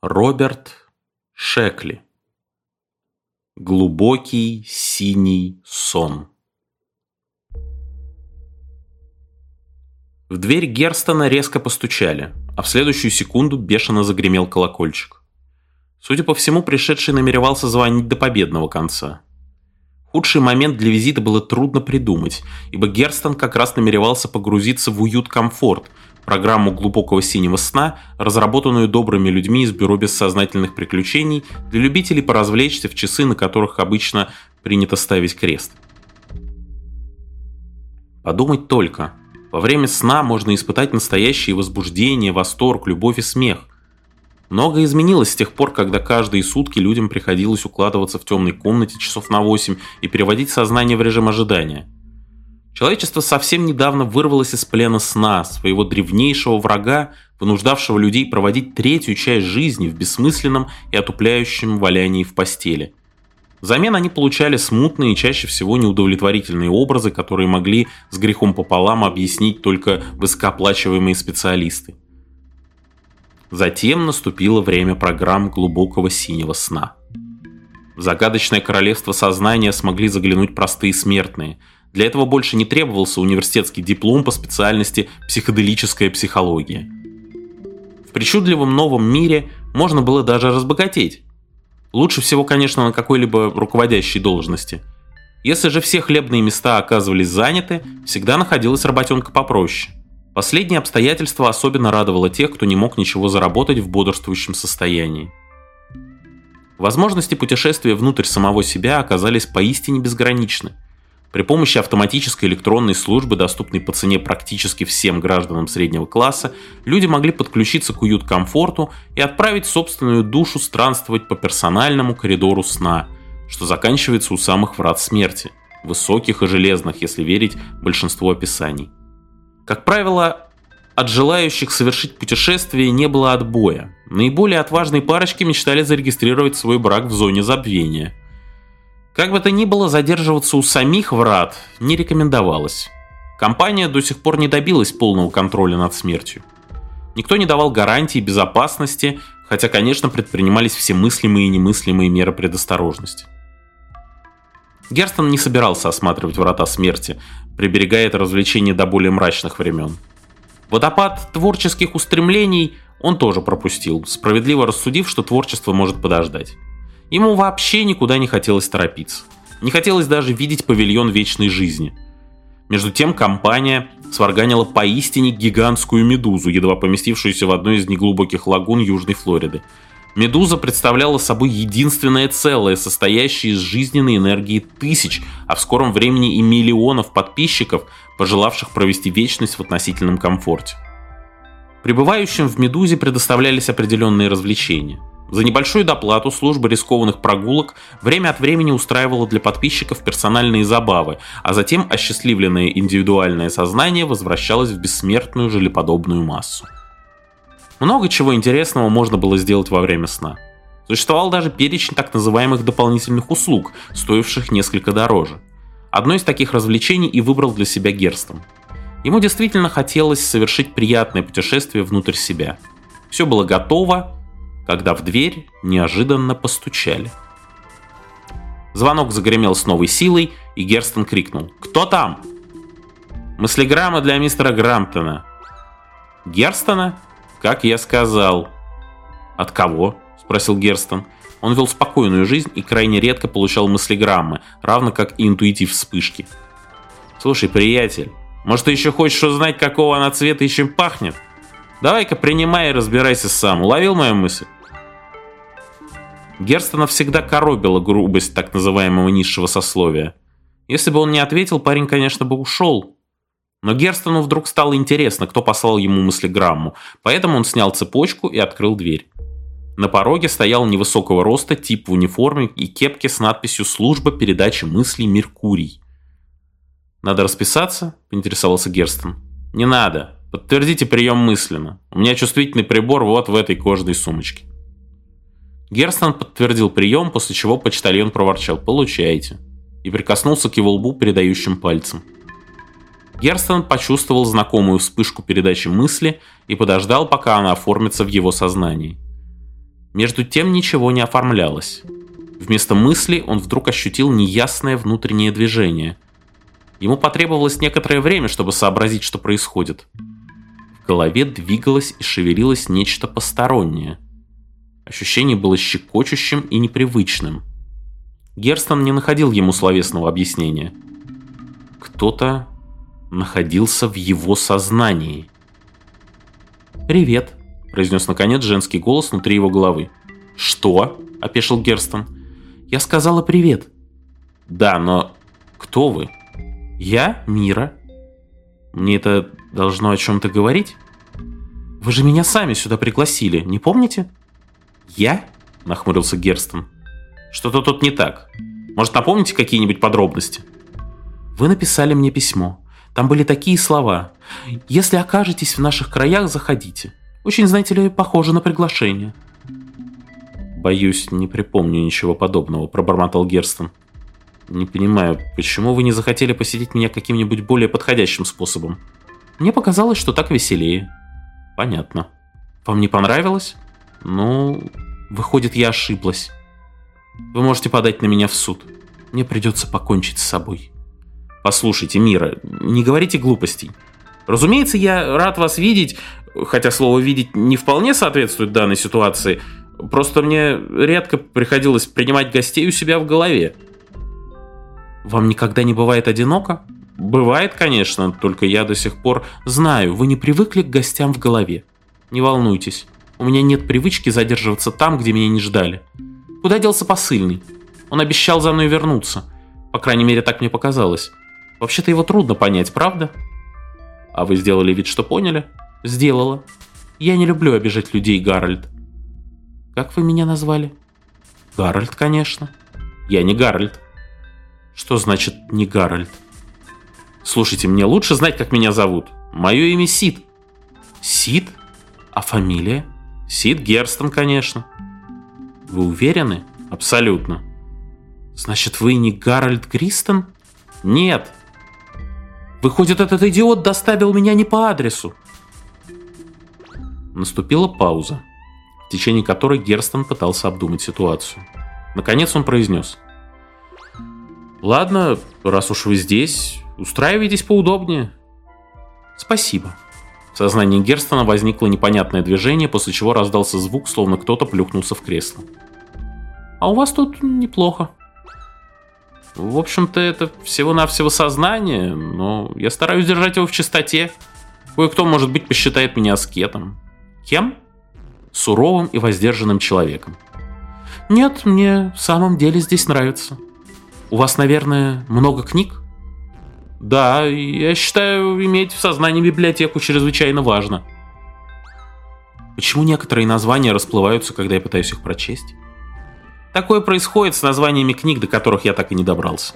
Роберт Шекли. Глубокий синий сон. В дверь Герстона резко постучали, а в следующую секунду бешено загремел колокольчик. Судя по всему, пришедший намеревался звонить до победного конца. Худший момент для визита было трудно придумать, ибо Герстон как раз намеревался погрузиться в уют-комфорт, программу глубокого синего сна, разработанную добрыми людьми из бюро бессознательных приключений для любителей поразвлечься в часы, на которых обычно принято ставить крест. Подумать только, во время сна можно испытать настоящее возбуждение, восторг, любовь и смех. Многое изменилось с тех пор, когда каждые сутки людям приходилось укладываться в темной комнате часов на 8 и переводить сознание в режим ожидания. Человечество совсем недавно вырвалось из плена сна, своего древнейшего врага, вынуждавшего людей проводить третью часть жизни в бессмысленном и отупляющем валянии в постели. Взамен они получали смутные и чаще всего неудовлетворительные образы, которые могли с грехом пополам объяснить только высокооплачиваемые специалисты. Затем наступило время программ глубокого синего сна. В загадочное королевство сознания смогли заглянуть простые смертные. Для этого больше не требовался университетский диплом по специальности психоделическая психология. В причудливом новом мире можно было даже разбогатеть. Лучше всего, конечно, на какой-либо руководящей должности. Если же все хлебные места оказывались заняты, всегда находилась работенка попроще. Последнее обстоятельство особенно радовало тех, кто не мог ничего заработать в бодрствующем состоянии. Возможности путешествия внутрь самого себя оказались поистине безграничны. При помощи автоматической электронной службы, доступной по цене практически всем гражданам среднего класса, люди могли подключиться к уют-комфорту и отправить собственную душу странствовать по персональному коридору сна, что заканчивается у самых врат смерти, высоких и железных, если верить большинству описаний. Как правило, от желающих совершить путешествие не было отбоя. Наиболее отважные парочки мечтали зарегистрировать свой брак в зоне забвения. Как бы то ни было, задерживаться у самих врат не рекомендовалось. Компания до сих пор не добилась полного контроля над смертью. Никто не давал гарантий безопасности, хотя, конечно, предпринимались все мыслимые и немыслимые меры предосторожности. Герстон не собирался осматривать врата смерти, приберегая это развлечение до более мрачных времен. Водопад творческих устремлений он тоже пропустил, справедливо рассудив, что творчество может подождать. Ему вообще никуда не хотелось торопиться. Не хотелось даже видеть павильон вечной жизни. Между тем компания сварганила поистине гигантскую медузу, едва поместившуюся в одной из неглубоких лагун Южной Флориды. Медуза представляла собой единственное целое, состоящее из жизненной энергии тысяч, а в скором времени и миллионов подписчиков, пожелавших провести вечность в относительном комфорте. Прибывающим в «Медузе» предоставлялись определенные развлечения. За небольшую доплату служба рискованных прогулок время от времени устраивала для подписчиков персональные забавы, а затем осчастливленное индивидуальное сознание возвращалось в бессмертную желеподобную массу. Много чего интересного можно было сделать во время сна. Существовал даже перечень так называемых дополнительных услуг, стоивших несколько дороже. Одно из таких развлечений и выбрал для себя Герстон. Ему действительно хотелось совершить приятное путешествие внутрь себя. Все было готово, когда в дверь неожиданно постучали. Звонок загремел с новой силой, и Герстон крикнул: «Кто там?» «Мыслеграмма для мистера Грамптона». «Герстона? Как я сказал». «От кого?» – спросил Герстон. Он вел спокойную жизнь и крайне редко получал мыслеграммы, равно как и интуитив вспышки. «Слушай, приятель, может, ты еще хочешь узнать, какого она цвета и чем пахнет? Давай-ка принимай и разбирайся сам. Уловил мою мысль?» Герстона всегда коробила грубость так называемого низшего сословия. Если бы он не ответил, парень, конечно, бы ушел. Но Герстону вдруг стало интересно, кто послал ему мыслеграмму, поэтому он снял цепочку и открыл дверь. На пороге стоял невысокого роста тип в униформе и кепке с надписью «Служба передачи мыслей Меркурий». «Надо расписаться?» – поинтересовался Герстон. «Не надо. Подтвердите прием мысленно. У меня чувствительный прибор вот в этой кожаной сумочке». Герстон подтвердил прием, после чего почтальон проворчал: «Получайте», и прикоснулся к его лбу передающим пальцем. Герстон почувствовал знакомую вспышку передачи мысли и подождал, пока она оформится в его сознании. Между тем ничего не оформлялось. Вместо мысли он вдруг ощутил неясное внутреннее движение. Ему потребовалось некоторое время, чтобы сообразить, что происходит. В голове двигалось и шевелилось нечто постороннее. Ощущение было щекочущим и непривычным. Герстон не находил ему словесного объяснения. Кто-то находился в его сознании. «Привет», — произнес наконец женский голос внутри его головы. «Что?» — опешил Герстон. «Я сказала привет». «Да, но кто вы?» «Я Мира». «Мне это должно о чем-то говорить?» «Вы же меня сами сюда пригласили, не помните?» «Я?» — нахмурился Герстон. «Что-то тут не так. Может, напомните какие-нибудь подробности?» «Вы написали мне письмо. Там были такие слова. Если окажетесь в наших краях, заходите. Очень, знаете ли, похоже на приглашение». «Боюсь, не припомню ничего подобного», — пробормотал Герстон. «Не понимаю, почему вы не захотели посетить меня каким-нибудь более подходящим способом? Мне показалось, что так веселее». «Понятно. Вам не понравилось? Ну, выходит, я ошиблась. Вы можете подать на меня в суд. Мне придется покончить с собой». «Послушайте, Мира, не говорите глупостей. Разумеется, я рад вас видеть, хотя слово «видеть» не вполне соответствует данной ситуации. Просто мне редко приходилось принимать гостей у себя в голове». «Вам никогда не бывает одиноко?» «Бывает, конечно, только я до сих пор знаю, вы не привыкли к гостям в голове. Не волнуйтесь, у меня нет привычки задерживаться там, где меня не ждали. Куда делся посыльный? Он обещал за мной вернуться. По крайней мере, так мне показалось. Вообще-то его трудно понять, правда?» «А вы сделали вид, что поняли?» «Сделала. Я не люблю обижать людей, Гарольд». «Как вы меня назвали?» «Гарольд, конечно». «Я не Гарольд». «Что значит «не Гарольд»?» «Слушайте, мне лучше знать, как меня зовут. Мое имя Сид». «Сид? А фамилия?» «Сид Герстон, конечно». «Вы уверены?» «Абсолютно». «Значит, вы не Гарольд Гристон?» «Нет». «Выходит, этот идиот доставил меня не по адресу». Наступила пауза, в течение которой Герстон пытался обдумать ситуацию. Наконец он произнес: «Ладно, раз уж вы здесь, устраивайтесь поудобнее». «Спасибо». В сознании Герстона возникло непонятное движение, после чего раздался звук, словно кто-то плюхнулся в кресло. «А у вас тут неплохо». «В общем-то, это всего-навсего сознание, но я стараюсь держать его в чистоте. Кое-кто, может быть, посчитает меня аскетом». «Кем?» «Суровым и воздержанным человеком». «Нет, мне в самом деле здесь нравится. У вас, наверное, много книг?» «Да, я считаю, иметь в сознании библиотеку чрезвычайно важно». «Почему некоторые названия расплываются, когда я пытаюсь их прочесть?» «Такое происходит с названиями книг, до которых я так и не добрался».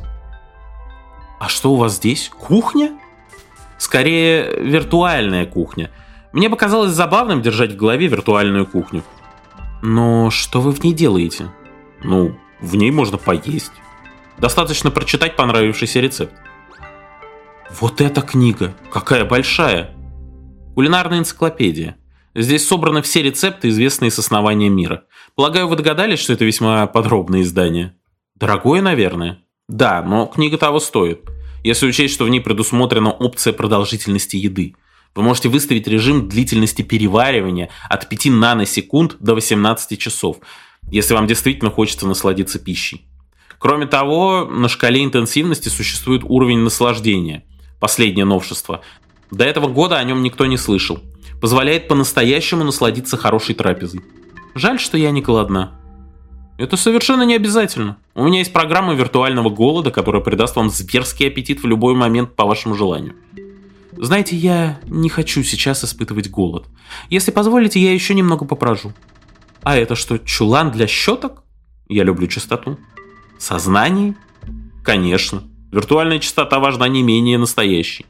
«А что у вас здесь? Кухня?» «Скорее, виртуальная кухня. Мне показалось забавным держать в голове виртуальную кухню». «Но что вы в ней делаете?» «Ну, в ней можно поесть. Достаточно прочитать понравившийся рецепт». «Вот эта книга! Какая большая!» «Кулинарная энциклопедия. Здесь собраны все рецепты, известные с основания мира. Полагаю, вы догадались, что это весьма подробное издание?» «Дорогое, наверное?» «Да, но книга того стоит. Если учесть, что в ней предусмотрена опция продолжительности еды. Вы можете выставить режим длительности переваривания от 5 наносекунд до 18 часов, если вам действительно хочется насладиться пищей. Кроме того, на шкале интенсивности существует уровень наслаждения. Последнее новшество. До этого года о нем никто не слышал. Позволяет по-настоящему насладиться хорошей трапезой. Жаль, что я не голодна». «Это совершенно не обязательно. У меня есть программа виртуального голода, которая придаст вам зверский аппетит в любой момент по вашему желанию». «Знаете, я не хочу сейчас испытывать голод. Если позволите, я еще немного попрожу». «А это что, чулан для щеток?» «Я люблю чистоту». «Сознание?» «Конечно. Виртуальная чистота важна не менее настоящей».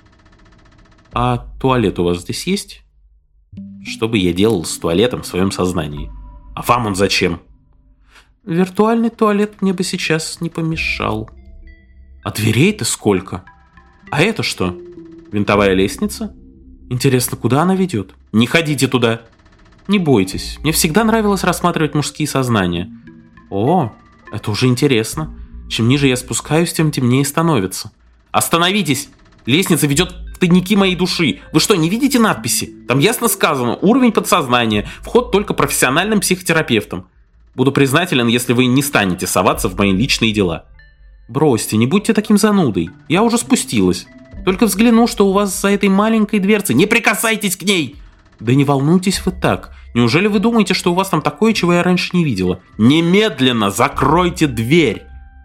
«А туалет у вас здесь есть?» «Что бы я делал с туалетом в своем сознании? А вам он зачем?» «Виртуальный туалет мне бы сейчас не помешал». «А дверей-то сколько? А это что? Винтовая лестница? Интересно, куда она ведет?» «Не ходите туда!» Не бойтесь, мне всегда нравилось рассматривать мужские сознания. О, это уже интересно. Чем ниже я спускаюсь, тем темнее становится. Остановитесь! Лестница ведет в тайники моей души. Вы что, не видите надписи? Там ясно сказано: уровень подсознания, вход только профессиональным психотерапевтом. Буду признателен, если вы не станете соваться в мои личные дела. Бросьте, не будьте таким занудой. Я уже спустилась. Только взгляну, что у вас за этой маленькой дверцей. Не прикасайтесь к ней! Да не волнуйтесь вы так. Неужели вы думаете, что у вас там такое, чего я раньше не видела? Немедленно закройте дверь!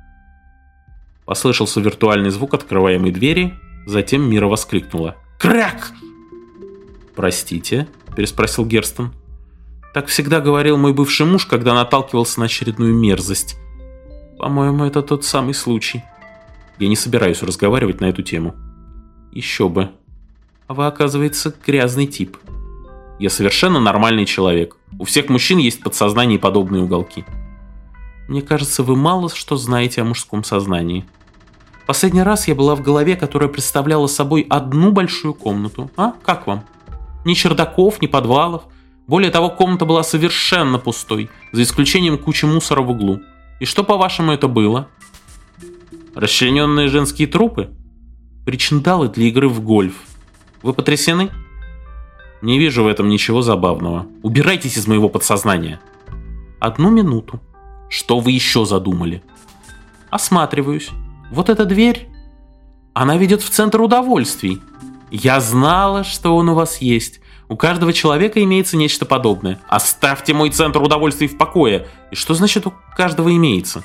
Послышался виртуальный звук открываемой двери, затем Мира воскликнула: «Крак!» «Простите?» – переспросил Герстон. «Так всегда говорил мой бывший муж, когда наталкивался на очередную мерзость. По-моему, это тот самый случай. Я не собираюсь разговаривать на эту тему». «Еще бы. А вы, оказывается, грязный тип». «Я совершенно нормальный человек. У всех мужчин есть в подсознании подобные уголки». «Мне кажется, вы мало что знаете о мужском сознании. Последний раз я была в голове, которая представляла собой одну большую комнату. А? Как вам? Ни чердаков, ни подвалов. Более того, комната была совершенно пустой, за исключением кучи мусора в углу. И что, по-вашему, это было? Расчлененные женские трупы? Причиндалы для игры в гольф. Вы потрясены? Не вижу в этом ничего забавного. Убирайтесь из моего подсознания». «Одну минуту. Что вы еще задумали?» «Осматриваюсь. Вот эта дверь, она ведет в центр удовольствий. Я знала, что он у вас есть. У каждого человека имеется нечто подобное. Оставьте мой центр удовольствий в покое. И что значит у каждого имеется?»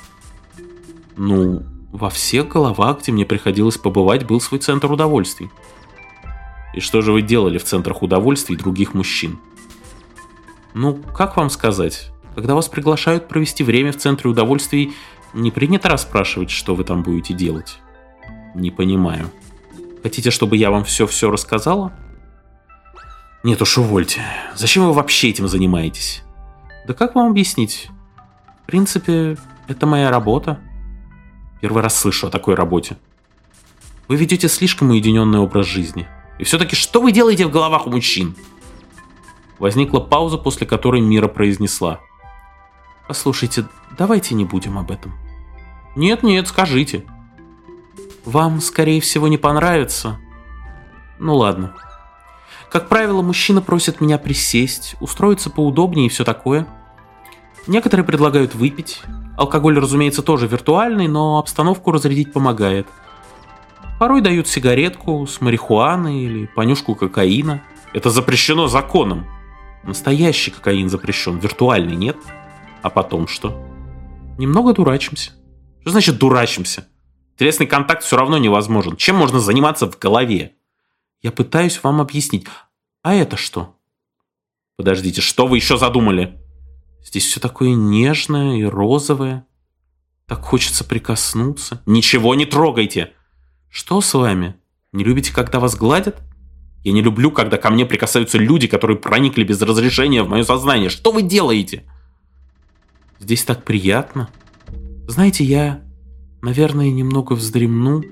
«Ну, во всех головах, где мне приходилось побывать, был свой центр удовольствий». «И что же вы делали в центрах удовольствий других мужчин?» «Ну, как вам сказать? Когда вас приглашают провести время в центре удовольствий, не принято расспрашивать, что вы там будете делать». «Не понимаю. Хотите, чтобы я вам все рассказала?» «Нет уж, увольте. Зачем вы вообще этим занимаетесь?» «Да как вам объяснить? В принципе, это моя работа». «Первый раз слышу о такой работе. Вы ведете слишком уединенный образ жизни. И все-таки что вы делаете в головах у мужчин?» Возникла пауза, после которой Мира произнесла: «Послушайте, давайте не будем об этом». «Нет, скажите». «Вам, скорее всего, не понравится. Ну ладно. Как правило, мужчины просят меня присесть, устроиться поудобнее и все такое. Некоторые предлагают выпить. Алкоголь, разумеется, тоже виртуальный, но обстановку разрядить помогает. Порой дают сигаретку с марихуаной или понюшку кокаина. Это запрещено законом. Настоящий кокаин запрещен, виртуальный нет. А потом что? Немного дурачимся». «Что значит дурачимся? Телесный контакт все равно невозможен. Чем можно заниматься в голове?» «Я пытаюсь вам объяснить. А это что?» «Подождите, что вы еще задумали?» «Здесь все такое нежное и розовое. Так хочется прикоснуться». «Ничего не трогайте!» «Что с вами? Не любите, когда вас гладят?» «Я не люблю, когда ко мне прикасаются люди, которые проникли без разрешения в мое сознание. Что вы делаете?» «Здесь так приятно. Знаете, я, наверное, немного вздремну.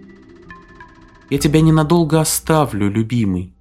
Я тебя ненадолго оставлю, любимый».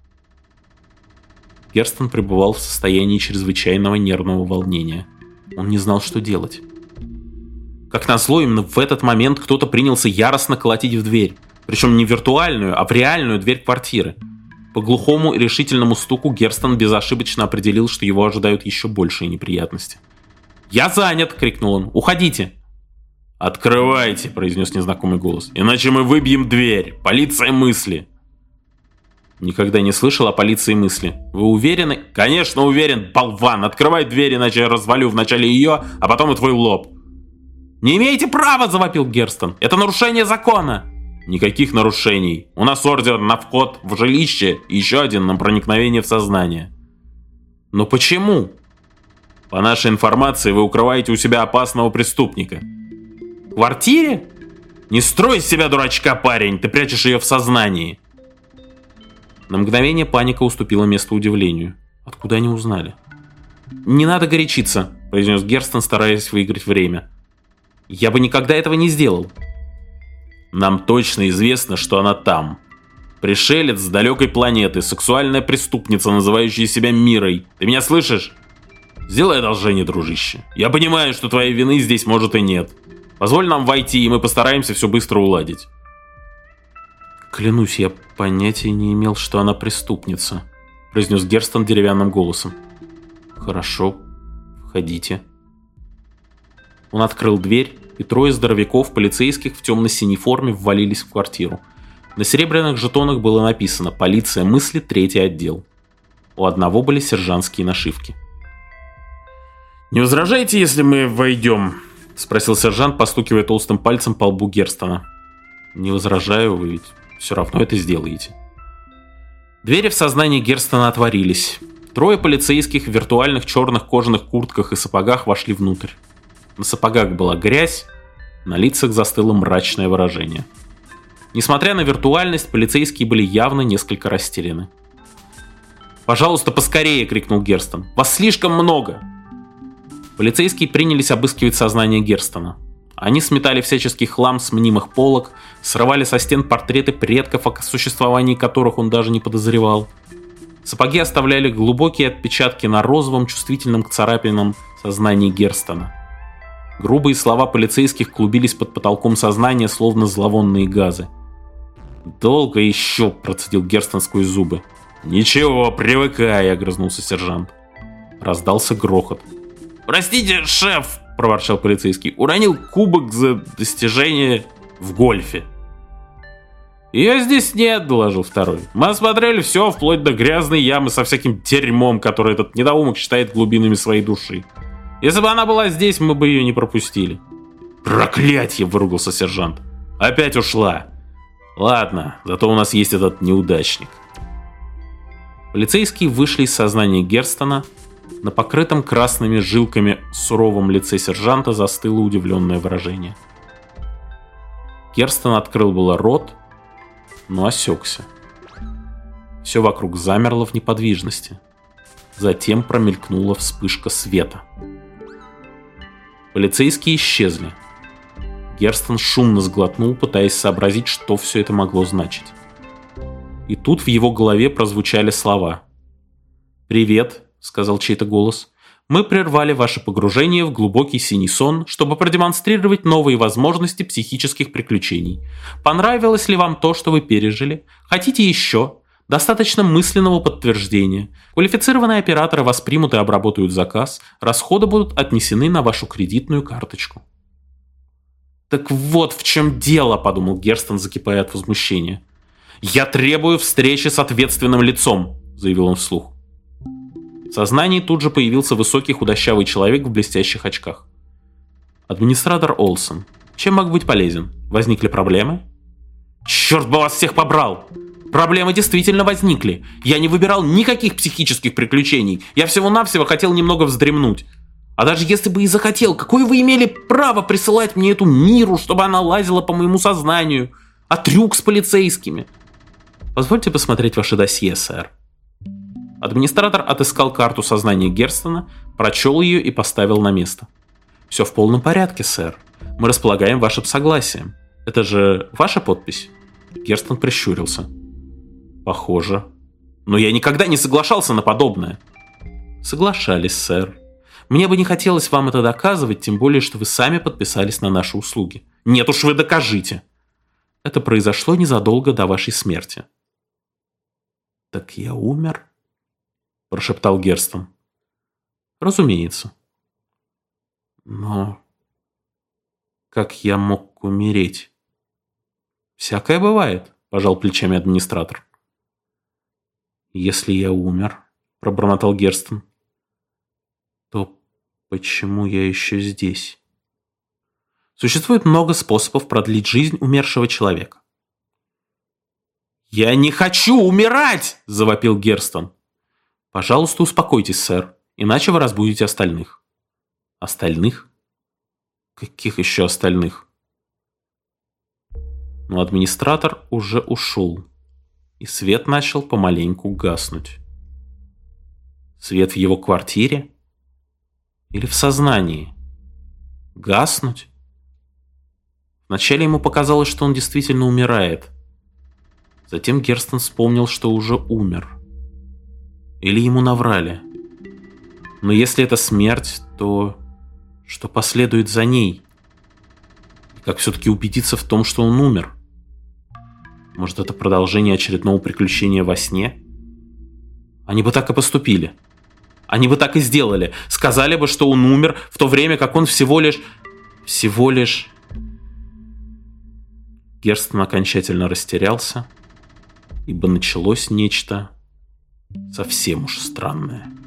Герстон пребывал в состоянии чрезвычайного нервного волнения. Он не знал, что делать. Как назло, именно в этот момент кто-то принялся яростно колотить в дверь. Причем не в виртуальную, а в реальную дверь квартиры. По глухому и решительному стуку Герстон безошибочно определил, что его ожидают еще большие неприятности. «Я занят!» — крикнул он. «Уходите!» «Открывайте!» — произнес незнакомый голос. «Иначе мы выбьем дверь! Полиция мысли!» «Никогда не слышал о полиции мысли. Вы уверены?» «Конечно уверен, болван! Открывай дверь, иначе я развалю вначале ее, а потом и твой лоб!» «Не имеете права!» — завопил Герстон. «Это нарушение закона!» «Никаких нарушений. У нас ордер на вход в жилище и еще один на проникновение в сознание». «Но почему?» «По нашей информации, вы укрываете у себя опасного преступника». «В квартире? Не строй из себя дурачка, парень, ты прячешь ее в сознании». На мгновение паника уступила место удивлению. Откуда они узнали? «Не надо горячиться», — произнес Герстон, стараясь выиграть время. «Я бы никогда этого не сделал». «Нам точно известно, что она там. Пришелец с далекой планеты, сексуальная преступница, называющая себя Мирой. Ты меня слышишь? Сделай одолжение, дружище. Я понимаю, что твоей вины здесь может и нет. Позволь нам войти, и мы постараемся все быстро уладить. Клянусь, я понятия не имел, что она преступница, произнес Герстон деревянным голосом. Хорошо, входите. Он открыл дверь, и трое здоровяков, полицейских в темно-синей форме, ввалились в квартиру. На серебряных жетонах было написано «Полиция мысли, 3-й отдел». У одного были сержантские нашивки. «Не возражаете, если мы войдем?» — спросил сержант, постукивая толстым пальцем по лбу Герстона. «Не возражаю, вы ведь все равно это сделаете». Двери в сознании Герстона отворились. Трое полицейских в виртуальных черных кожаных куртках и сапогах вошли внутрь. На сапогах была грязь, на лицах застыло мрачное выражение. Несмотря на виртуальность, полицейские были явно несколько растеряны. «Пожалуйста, поскорее!» — крикнул Герстон. «Вас слишком много!» Полицейские принялись обыскивать сознание Герстона. Они сметали всяческий хлам с мнимых полок, срывали со стен портреты предков, о существовании которых он даже не подозревал. Сапоги оставляли глубокие отпечатки на розовом, чувствительном к царапинам сознании Герстона. Грубые слова полицейских клубились под потолком сознания, словно зловонные газы. «Долго еще!» – процедил Герстон сквозь зубы. «Ничего, привыкай!» – огрызнулся сержант. Раздался грохот. «Простите, шеф!» – проворчал полицейский. «Уронил кубок за достижение в гольфе». «Ее здесь нет», – доложил второй. «Мы осмотрели все, вплоть до грязной ямы со всяким дерьмом, который этот недоумок считает глубинами своей души. Если бы она была здесь, мы бы ее не пропустили». «Проклятье!» – выругался сержант. «Опять ушла. Ладно, зато у нас есть этот неудачник». Полицейские вышли из сознания Герстона. На покрытом красными жилками суровом лице сержанта застыло удивленное выражение. Герстон открыл было рот, но осекся. Все вокруг замерло в неподвижности. Затем промелькнула вспышка света. Полицейские исчезли. Герстон шумно сглотнул, пытаясь сообразить, что все это могло значить. И тут в его голове прозвучали слова. «Привет», — сказал чей-то голос. «Мы прервали ваше погружение в глубокий синий сон, чтобы продемонстрировать новые возможности психических приключений. Понравилось ли вам то, что вы пережили? Хотите еще? Достаточно мысленного подтверждения. Квалифицированные операторы воспримут и обработают заказ. Расходы будут отнесены на вашу кредитную карточку». «Так вот в чем дело», — подумал Герстон, закипая от возмущения. «Я требую встречи с ответственным лицом», — заявил он вслух. В сознании тут же появился высокий худощавый человек в блестящих очках. «Администратор Олсон. Чем могу быть полезен? Возникли проблемы?» «Черт бы вас всех побрал! Проблемы действительно возникли. Я не выбирал никаких психических приключений. Я всего-навсего хотел немного вздремнуть. А даже если бы и захотел, какое вы имели право присылать мне эту Миру, чтобы она лазила по моему сознанию? А трюк с полицейскими?» «Позвольте посмотреть ваше досье, сэр». Администратор отыскал карту сознания Герстона, прочел ее и поставил на место. «Все в полном порядке, сэр. Мы располагаем вашим согласием. Это же ваша подпись?» Герстон прищурился. «Похоже. Но я никогда не соглашался на подобное». «Соглашались, сэр. Мне бы не хотелось вам это доказывать, тем более, что вы сами подписались на наши услуги». «Нет уж, вы докажите». «Это произошло незадолго до вашей смерти». «Так я умер?» — прошептал Герстон. «Разумеется». «Но как я мог умереть?» «Всякое бывает», — пожал плечами администратор. «Если я умер», — пробормотал Герстон, — «то почему я еще здесь?» Существует много способов продлить жизнь умершего человека. «Я не хочу умирать!» – завопил Герстон. «Пожалуйста, успокойтесь, сэр, иначе вы разбудите остальных». «Остальных? Каких еще остальных?» Но администратор уже ушел, и свет начал помаленьку гаснуть. Свет в его квартире? Или в сознании? Гаснуть? Вначале ему показалось, что он действительно умирает. Затем Герстон вспомнил, что уже умер. Или ему наврали. Но если это смерть, то что последует за ней? И как все-таки убедиться в том, что он умер? Может, это продолжение очередного приключения во сне? Они бы так и поступили. Они бы так и сделали. Сказали бы, что он умер, в то время как он всего лишь... Герстон окончательно растерялся, ибо началось нечто совсем уж странное.